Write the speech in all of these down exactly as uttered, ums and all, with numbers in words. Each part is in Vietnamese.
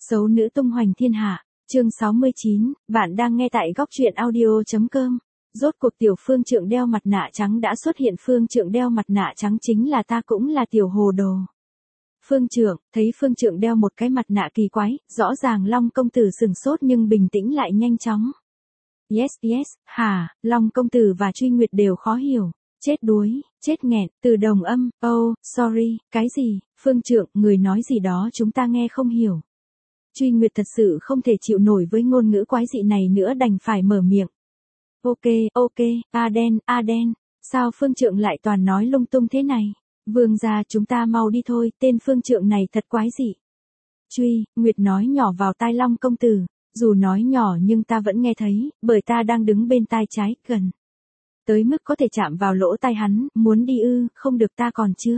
Xấu nữ tung hoành thiên hạ, chương sáu mươi chín, bạn đang nghe tại góc truyện audio.com. Rốt cuộc tiểu Phương Trượng đeo mặt nạ trắng đã xuất hiện. Phương Trượng đeo mặt nạ trắng chính là ta, cũng là tiểu hồ đồ. Phương Trượng, thấy Phương Trượng đeo một cái mặt nạ kỳ quái, rõ ràng Long công tử sừng sốt nhưng bình tĩnh lại nhanh chóng. Yes yes, hả, Long công tử và Truy Nguyệt đều khó hiểu. Chết đuối, chết nghẹn, từ đồng âm, oh, sorry, cái gì, Phương Trượng, người nói gì đó chúng ta nghe không hiểu. Truy Nguyệt thật sự không thể chịu nổi với ngôn ngữ quái dị này nữa, đành phải mở miệng. Ok, ok, Aden, Aden, sao Phương Trượng lại toàn nói lung tung thế này? Vương gia, chúng ta mau đi thôi, tên Phương Trượng này thật quái dị. Truy Nguyệt nói nhỏ vào tai Long công tử, dù nói nhỏ nhưng ta vẫn nghe thấy, bởi ta đang đứng bên tai trái, gần tới mức có thể chạm vào lỗ tai hắn. Muốn đi ư? Không được, ta còn chưa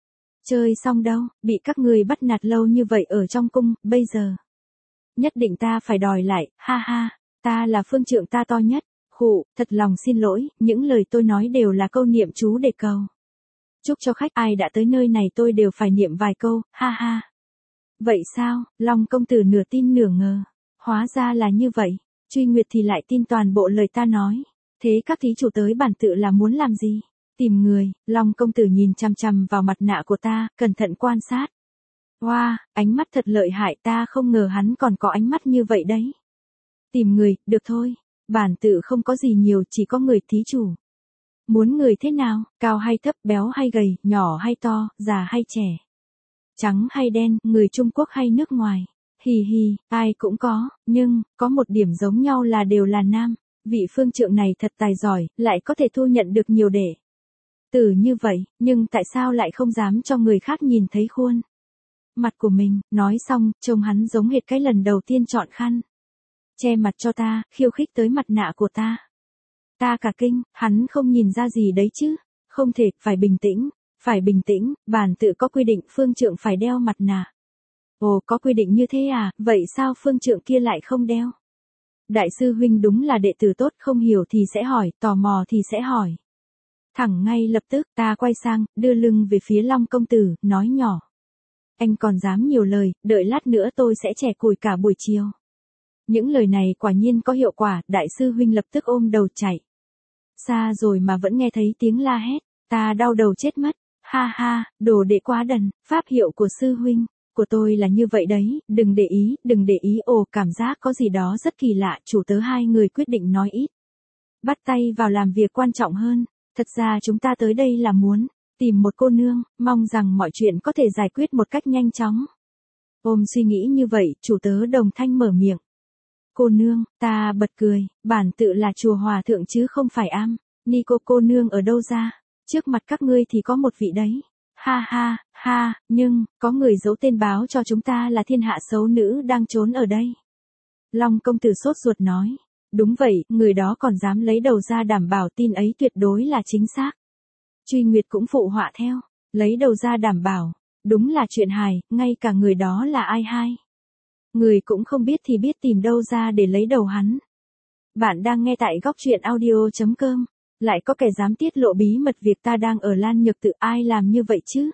chơi xong đâu, bị các người bắt nạt lâu như vậy ở trong cung, bây giờ nhất định ta phải đòi lại, ha ha, ta là Phương Trượng, ta to nhất. Khụ, thật lòng xin lỗi, những lời tôi nói đều là câu niệm chú để cầu chúc cho khách, ai đã tới nơi này tôi đều phải niệm vài câu, ha ha. Vậy sao? Long công tử nửa tin nửa ngờ. Hóa ra là như vậy. Truy Nguyệt thì lại tin toàn bộ lời ta nói. Thế các thí chủ tới bản tự là muốn làm gì? Tìm người. Long công tử nhìn chằm chằm vào mặt nạ của ta, cẩn thận quan sát. Wow, ánh mắt thật lợi hại, ta không ngờ hắn còn có ánh mắt như vậy đấy. Tìm người, được thôi. Bản tự không có gì nhiều, chỉ có người thí chủ. Muốn người thế nào, cao hay thấp, béo hay gầy, nhỏ hay to, già hay trẻ, trắng hay đen, người Trung Quốc hay nước ngoài. Hì hì, ai cũng có, nhưng, có một điểm giống nhau là đều là nam. Vị Phương Trượng này thật tài giỏi, lại có thể thu nhận được nhiều đệ tử như vậy, nhưng tại sao lại không dám cho người khác nhìn thấy khuôn mặt của mình? Nói xong, trông hắn giống hệt cái lần đầu tiên chọn khăn che mặt cho ta, khiêu khích tới mặt nạ của ta. Ta cả kinh, hắn không nhìn ra gì đấy chứ? Không thể, phải bình tĩnh, phải bình tĩnh, bản tự có quy định Phương Trượng phải đeo mặt nạ. Ồ, có quy định như thế à, vậy sao Phương Trượng kia lại không đeo? Đại sư huynh đúng là đệ tử tốt, không hiểu thì sẽ hỏi, tò mò thì sẽ hỏi. Thẳng ngay lập tức, ta quay sang, đưa lưng về phía Long công tử, nói nhỏ. Anh còn dám nhiều lời, đợi lát nữa tôi sẽ chẻ củi cả buổi chiều. Những lời này quả nhiên có hiệu quả, đại sư huynh lập tức ôm đầu chạy xa rồi mà vẫn nghe thấy tiếng la hét, ta đau đầu chết mất. Ha ha, đồ đệ quá đần, pháp hiệu của sư huynh của tôi là như vậy đấy, đừng để ý, đừng để ý. Ồ, cảm giác có gì đó rất kỳ lạ. Chủ tớ hai người quyết định nói ít, bắt tay vào làm việc quan trọng hơn. Thật ra chúng ta tới đây là muốn tìm một cô nương, mong rằng mọi chuyện có thể giải quyết một cách nhanh chóng. Ôm suy nghĩ như vậy, chủ tớ đồng thanh mở miệng. Cô nương, ta bật cười, bản tự là chùa hòa thượng chứ không phải am ni cô. Cô nương ở đâu ra? Trước mặt các ngươi thì có một vị đấy. Ha ha, ha, nhưng, có người giấu tên báo cho chúng ta là thiên hạ xấu nữ đang trốn ở đây. Long công tử sốt ruột nói. Đúng vậy, người đó còn dám lấy đầu ra đảm bảo tin ấy tuyệt đối là chính xác. Truy Nguyệt cũng phụ họa theo. Lấy đầu ra đảm bảo. Đúng là chuyện hài, ngay cả người đó là ai hay người cũng không biết thì biết tìm đâu ra để lấy đầu hắn. Bạn đang nghe tại góc truyện audio.com. Lại có kẻ dám tiết lộ bí mật việc ta đang ở Lan Nhược Tự, ai làm như vậy chứ?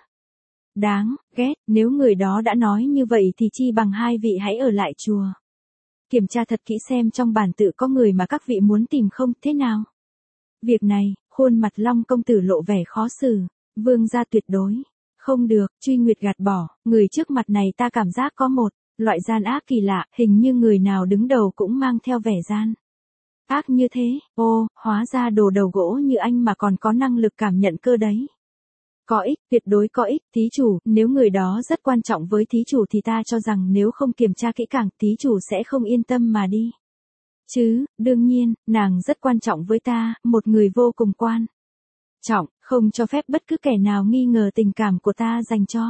Đáng ghét, nếu người đó đã nói như vậy thì chi bằng hai vị hãy ở lại chùa. Kiểm tra thật kỹ xem trong bản tự có người mà các vị muốn tìm không, thế nào? Việc này, khuôn mặt Long công tử lộ vẻ khó xử. Vương gia tuyệt đối không được. Truy Nguyệt gạt bỏ, người trước mặt này ta cảm giác có một loại gian ác kỳ lạ, hình như người nào đứng đầu cũng mang theo vẻ gian ác như thế. Ô, hóa ra đồ đầu gỗ như anh mà còn có năng lực cảm nhận cơ đấy. Có ích, tuyệt đối có ích, thí chủ, nếu người đó rất quan trọng với thí chủ thì ta cho rằng nếu không kiểm tra kỹ càng, thí chủ sẽ không yên tâm mà đi. Chứ, đương nhiên, nàng rất quan trọng với ta, một người vô cùng quan trọng, không cho phép bất cứ kẻ nào nghi ngờ tình cảm của ta dành cho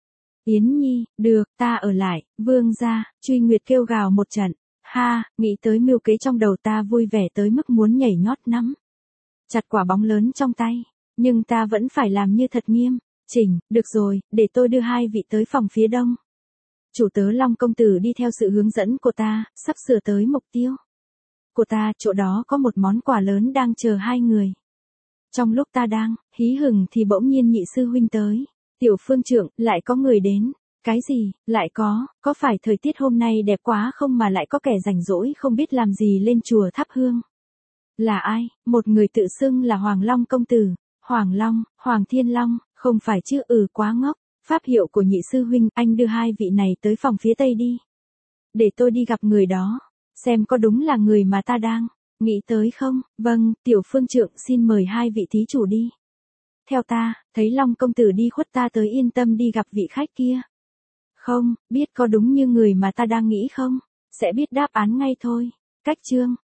Yến Nhi. Được, ta ở lại. Vương gia. Truy Nguyệt kêu gào một trận. Ha, nghĩ tới mưu kế trong đầu ta vui vẻ tới mức muốn nhảy nhót nắm chặt quả bóng lớn trong tay. Nhưng ta vẫn phải làm như thật nghiêm chỉnh. Được rồi, để tôi đưa hai vị tới phòng phía đông. Chủ tớ Long công tử đi theo sự hướng dẫn của ta, sắp sửa tới mục tiêu của ta, chỗ đó có một món quà lớn đang chờ hai người. Trong lúc ta đang hí hửng thì bỗng nhiên nhị sư huynh tới. Tiểu Phương Trượng, lại có người đến. Cái gì, lại có, có phải thời tiết hôm nay đẹp quá không mà lại có kẻ rảnh rỗi không biết làm gì lên chùa thắp hương? Là ai? Một người tự xưng là Hoàng Long công tử. Hoàng Long, Hoàng Thiên Long, không phải chứ, ừ quá ngốc. Pháp hiệu của nhị sư huynh, anh đưa hai vị này tới phòng phía tây đi. Để tôi đi gặp người đó, xem có đúng là người mà ta đang nghĩ tới không? Vâng, tiểu phương trượng xin mời hai vị thí chủ đi. Theo ta, thấy Long công tử đi khuất ta tới yên tâm đi gặp vị khách kia. Không, biết có đúng như người mà ta đang nghĩ không? Sẽ biết đáp án ngay thôi. Cách chương